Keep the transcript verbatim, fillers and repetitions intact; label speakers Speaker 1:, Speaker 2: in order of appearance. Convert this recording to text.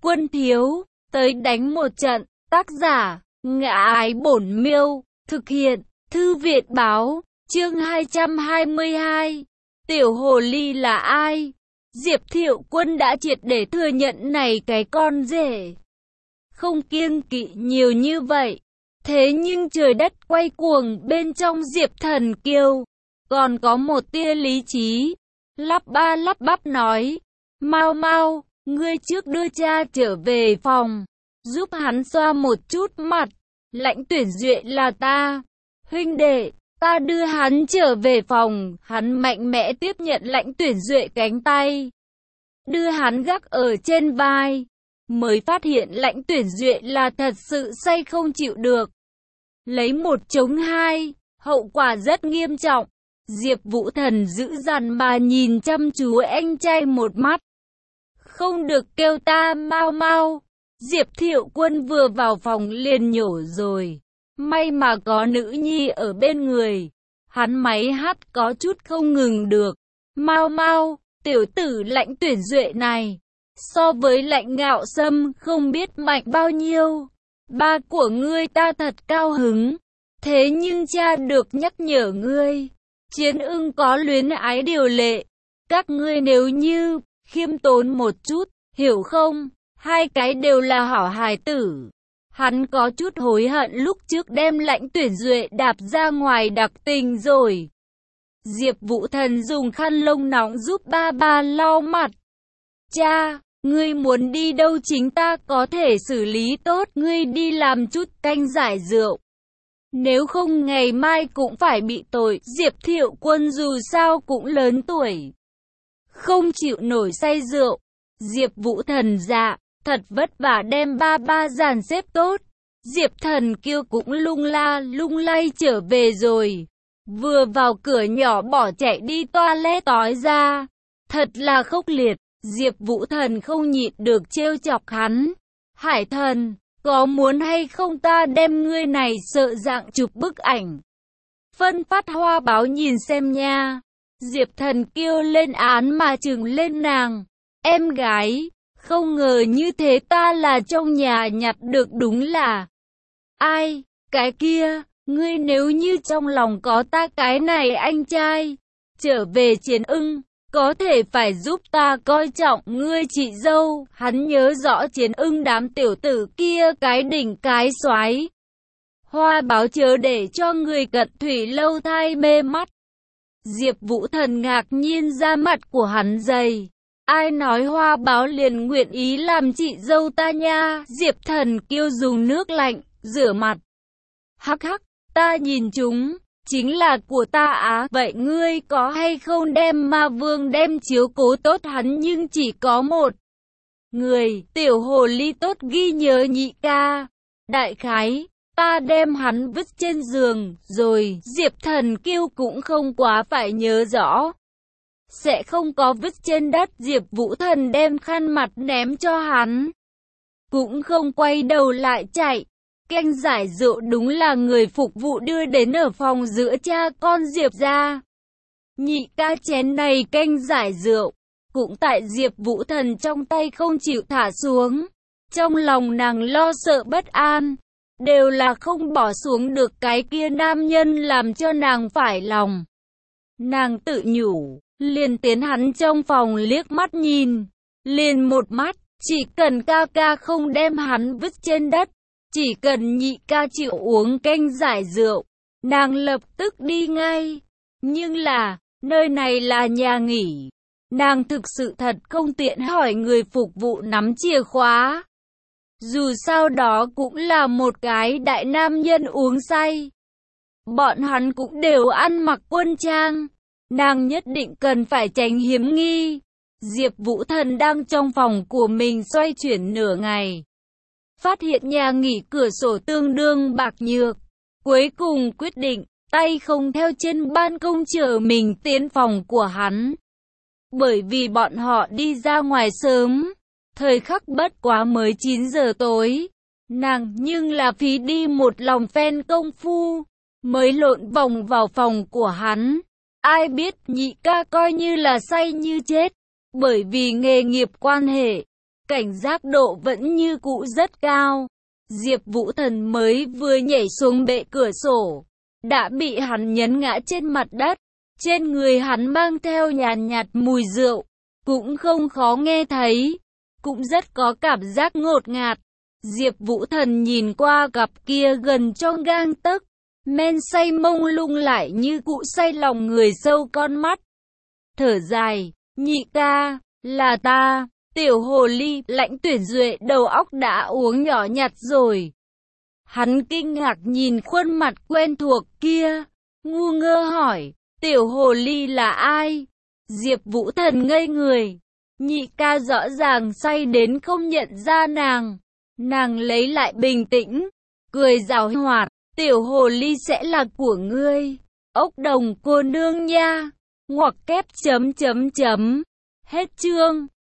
Speaker 1: Quân thiếu, tới đánh một trận. Tác giả, Ngã Ái Bổn Miêu. Thực hiện, Thư Viện Báo. Chương hai trăm hai mươi hai. Tiểu hồ ly là ai? Diệp Thiệu Quân đã triệt để thừa nhận này cái con rể. Không kiêng kỵ nhiều như vậy. Thế nhưng trời đất quay cuồng bên trong Diệp Thần Kiêu. Còn có một tia lý trí. Lắp ba lắp bắp nói. Mau mau, ngươi trước đưa cha trở về phòng. Giúp hắn xoa một chút mặt. Lãnh Tuyển Duệ là ta. Huynh đệ, ta đưa hắn trở về phòng. Hắn mạnh mẽ tiếp nhận Lãnh Tuyển Duệ cánh tay. Đưa hắn gác ở trên vai. Mới phát hiện Lãnh Tuyển Duệ là thật sự say không chịu được. Lấy một chống hai, hậu quả rất nghiêm trọng. Diệp Vũ Thần dữ dằn mà nhìn chăm chú anh trai một mắt. Không được kêu ta mau mau. Diệp Thiệu Quân vừa vào phòng liền nhổ rồi. May mà có nữ nhi ở bên người. Hắn máy hát có chút không ngừng được. Mau mau, tiểu tử Lãnh Tuyển Duệ này. So với Lãnh Ngạo Sâm không biết mạnh bao nhiêu. Ba của ngươi ta thật cao hứng. Thế nhưng cha được nhắc nhở ngươi. Chiến ưng có luyến ái điều lệ. Các ngươi nếu như khiêm tốn một chút, hiểu không? Hai cái đều là hảo hài tử. Hắn có chút hối hận lúc trước đem Lãnh Tuyển Duệ đạp ra ngoài đặc tình rồi. Diệp Vũ Thần dùng khăn lông nóng giúp ba ba lau mặt. Cha, ngươi muốn đi đâu chính ta có thể xử lý tốt. Ngươi đi làm chút canh giải rượu. Nếu không ngày mai cũng phải bị tội. Diệp Thiệu Quân dù sao cũng lớn tuổi. Không chịu nổi say rượu. Diệp Vũ Thần dạ. Thật vất vả đem ba ba dàn xếp tốt. Diệp Thần Kiêu cũng lung la lung lay trở về rồi. Vừa vào cửa nhỏ bỏ chạy đi toilet tói ra. Thật là khốc liệt. Diệp Vũ Thần không nhịn được trêu chọc hắn. Hải Thần, có muốn hay không ta đem ngươi này sợ dạng chụp bức ảnh. Phân Phát Hoa Báo nhìn xem nha. Diệp Thần Kiêu lên án mà trừng lên nàng. Em gái. Không ngờ như thế ta là trong nhà nhặt được đúng là. Ai, cái kia, ngươi nếu như trong lòng có ta cái này anh trai. Trở về Chiến Ưng, có thể phải giúp ta coi trọng ngươi chị dâu. Hắn nhớ rõ Chiến Ưng đám tiểu tử kia cái đỉnh cái xoái. Hoa Báo chớ để cho người cận thủy lâu thai mê mắt. Diệp Vũ Thần ngạc nhiên ra mặt của hắn dày. Ai nói Hoa Báo liền nguyện ý làm chị dâu ta nha. Diệp Thần Kiêu dùng nước lạnh, rửa mặt. Hắc hắc, ta nhìn chúng, chính là của ta á. Vậy ngươi có hay không đem Ma Vương đem chiếu cố tốt hắn nhưng chỉ có một người. Tiểu hồ ly tốt ghi nhớ nhị ca. Đại khái, ta đem hắn vứt trên giường, rồi. Diệp Thần Kiêu cũng không quá phải nhớ rõ. Sẽ không có vứt trên đất. Diệp Vũ Thần đem khăn mặt ném cho hắn. Cũng không quay đầu lại chạy. Canh giải rượu đúng là người phục vụ đưa đến ở phòng giữa cha con Diệp ra. Nhị ca chén này canh giải rượu. Cũng tại Diệp Vũ Thần trong tay không chịu thả xuống. Trong lòng nàng lo sợ bất an. Đều là không bỏ xuống được cái kia nam nhân làm cho nàng phải lòng. Nàng tự nhủ. Liền tiến hắn trong phòng liếc mắt nhìn. Liền một mắt. Chỉ cần ca ca không đem hắn vứt trên đất. Chỉ cần nhị ca chịu uống canh giải rượu. Nàng lập tức đi ngay. Nhưng là, nơi này là nhà nghỉ. Nàng thực sự thật không tiện hỏi người phục vụ nắm chìa khóa. Dù sao đó cũng là một cái đại nam nhân uống say. Bọn hắn cũng đều ăn mặc quân trang. Nàng nhất định cần phải tránh hiếm nghi. Diệp Vũ Thần đang trong phòng của mình xoay chuyển nửa ngày. Phát hiện nhà nghỉ cửa sổ tương đương bạc nhược. Cuối cùng quyết định, tay không theo trên ban công chờ mình tiến phòng của hắn. Bởi vì bọn họ đi ra ngoài sớm. Thời khắc bất quá mới chín giờ tối. Nàng nhưng là phí đi một lòng phen công phu. Mới lộn vòng vào phòng của hắn. Ai biết nhị ca coi như là say như chết. Bởi vì nghề nghiệp quan hệ. cảnh giác độ vẫn như cũ rất cao. Diệp Vũ Thần mới vừa nhảy xuống bệ cửa sổ, đã bị hắn nhấn ngã trên mặt đất. Trên người hắn mang theo nhàn nhạt mùi rượu, cũng không khó nghe thấy, cũng rất có cảm giác ngột ngạt. Diệp Vũ Thần nhìn qua cặp kia gần trong gang tấc, men say mông lung lại như cụ say lòng người sâu con mắt. Thở dài, nhị ca, là ta, tiểu hồ ly, Lãnh Tuyển Duệ đầu óc đã uống nhỏ nhặt rồi. Hắn kinh ngạc nhìn khuôn mặt quen thuộc kia, ngu ngơ hỏi, tiểu hồ ly là ai? Diệp Vũ Thần ngây người, nhị ca rõ ràng say đến không nhận ra nàng. Nàng lấy lại bình tĩnh, cười giảo hoạt, tiểu hồ ly sẽ là của ngươi, ốc đồng cô nương nha. Ngoặc kép chấm chấm chấm. Hết chương.